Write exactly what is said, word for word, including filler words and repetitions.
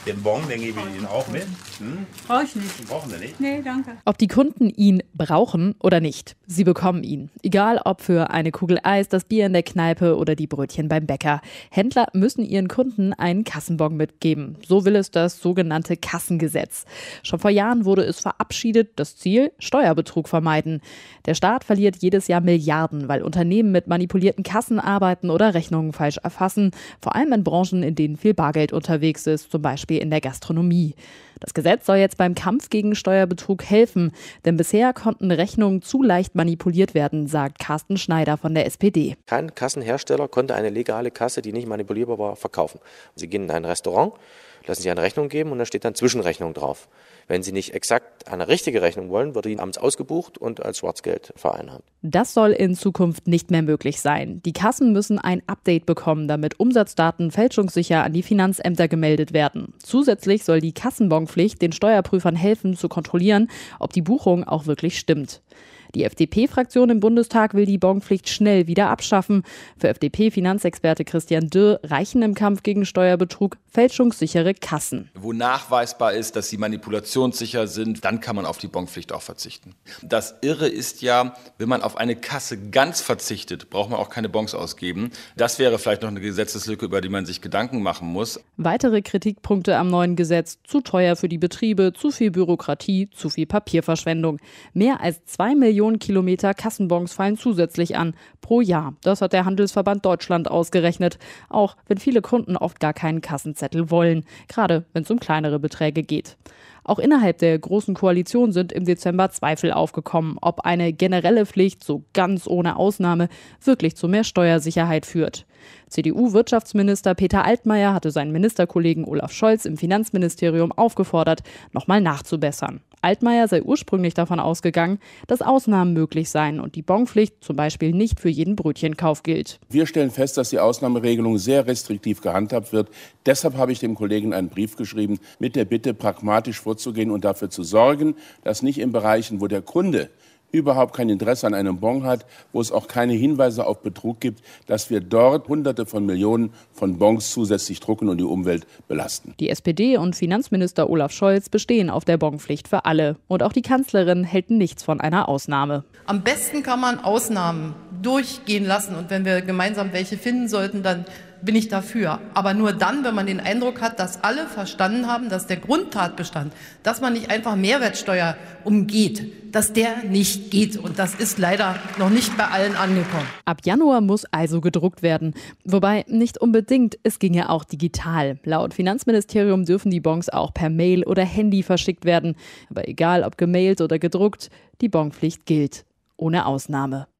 Den Bon, den gebe ich Ihnen auch mit. Hm? Brauche ich nicht. Den brauchen Sie nicht? Nee, danke. Ob die Kunden ihn brauchen oder nicht, sie bekommen ihn. Egal ob für eine Kugel Eis, das Bier in der Kneipe oder die Brötchen beim Bäcker. Händler müssen ihren Kunden einen Kassenbon mitgeben. So will es das sogenannte Kassengesetz. Schon vor Jahren wurde es verabschiedet. Das Ziel: Steuerbetrug vermeiden. Der Staat verliert jedes Jahr Milliarden, weil Unternehmen mit manipulierten Kassen arbeiten oder Rechnungen falsch erfassen. Vor allem in Branchen, in denen viel Bargeld unterwegs ist, zum Beispiel in der Gastronomie. Das Gesetz soll jetzt beim Kampf gegen Steuerbetrug helfen, denn bisher konnten Rechnungen zu leicht manipuliert werden, sagt Carsten Schneider von der S P D. Kein Kassenhersteller konnte eine legale Kasse, die nicht manipulierbar war, verkaufen. Sie gehen in ein Restaurant, lassen sich eine Rechnung geben und da steht dann Zwischenrechnung drauf. Wenn Sie nicht exakt eine richtige Rechnung wollen, wird Ihnen abends ausgebucht und als Schwarzgeld vereinnahmt. Das soll in Zukunft nicht mehr möglich sein. Die Kassen müssen ein Update bekommen, damit Umsatzdaten fälschungssicher an die Finanzämter gemeldet werden. Zusätzlich soll die Kassenbonpflicht den Steuerprüfern helfen, zu kontrollieren, ob die Buchung auch wirklich stimmt. Die F D P-Fraktion im Bundestag will die Bonpflicht schnell wieder abschaffen. Für F D P-Finanzexperte Christian Dürr reichen im Kampf gegen Steuerbetrug fälschungssichere Kassen. Wo nachweisbar ist, dass sie manipulationssicher sind, dann kann man auf die Bonpflicht auch verzichten. Das Irre ist ja, wenn man auf eine Kasse ganz verzichtet, braucht man auch keine Bons ausgeben. Das wäre vielleicht noch eine Gesetzeslücke, über die man sich Gedanken machen muss. Weitere Kritikpunkte am neuen Gesetz: zu teuer für die Betriebe, zu viel Bürokratie, zu viel Papierverschwendung. Mehr als zwei Millionen Kilometer Kassenbons fallen zusätzlich an, pro Jahr. Das hat der Handelsverband Deutschland ausgerechnet. Auch wenn viele Kunden oft gar keinen Kassenzettel wollen, gerade wenn es um kleinere Beträge geht. Auch innerhalb der Großen Koalition sind im Dezember Zweifel aufgekommen, ob eine generelle Pflicht, so ganz ohne Ausnahme, wirklich zu mehr Steuersicherheit führt. C D U-Wirtschaftsminister Peter Altmaier hatte seinen Ministerkollegen Olaf Scholz im Finanzministerium aufgefordert, nochmal nachzubessern. Altmaier sei ursprünglich davon ausgegangen, dass Ausnahmen möglich seien und die Bonpflicht zum Beispiel nicht für jeden Brötchenkauf gilt. Wir stellen fest, dass die Ausnahmeregelung sehr restriktiv gehandhabt wird. Deshalb habe ich dem Kollegen einen Brief geschrieben mit der Bitte, pragmatisch vorzugehen und dafür zu sorgen, dass nicht in Bereichen, wo der Kunde überhaupt kein Interesse an einem Bon hat, wo es auch keine Hinweise auf Betrug gibt, dass wir dort Hunderte von Millionen von Bons zusätzlich drucken und die Umwelt belasten. Die S P D und Finanzminister Olaf Scholz bestehen auf der Bonpflicht für alle. Und auch die Kanzlerin hält nichts von einer Ausnahme. Am besten kann man Ausnahmen durchgehen lassen. Und wenn wir gemeinsam welche finden sollten, dann bin ich dafür. Aber nur dann, wenn man den Eindruck hat, dass alle verstanden haben, dass der Grundtatbestand, dass man nicht einfach Mehrwertsteuer umgeht, dass der nicht geht. Und das ist leider noch nicht bei allen angekommen. Ab Januar muss also gedruckt werden. Wobei nicht unbedingt, es ginge auch digital. Laut Finanzministerium dürfen die Bons auch per Mail oder Handy verschickt werden. Aber egal ob gemailt oder gedruckt, die Bonpflicht gilt. Ohne Ausnahme.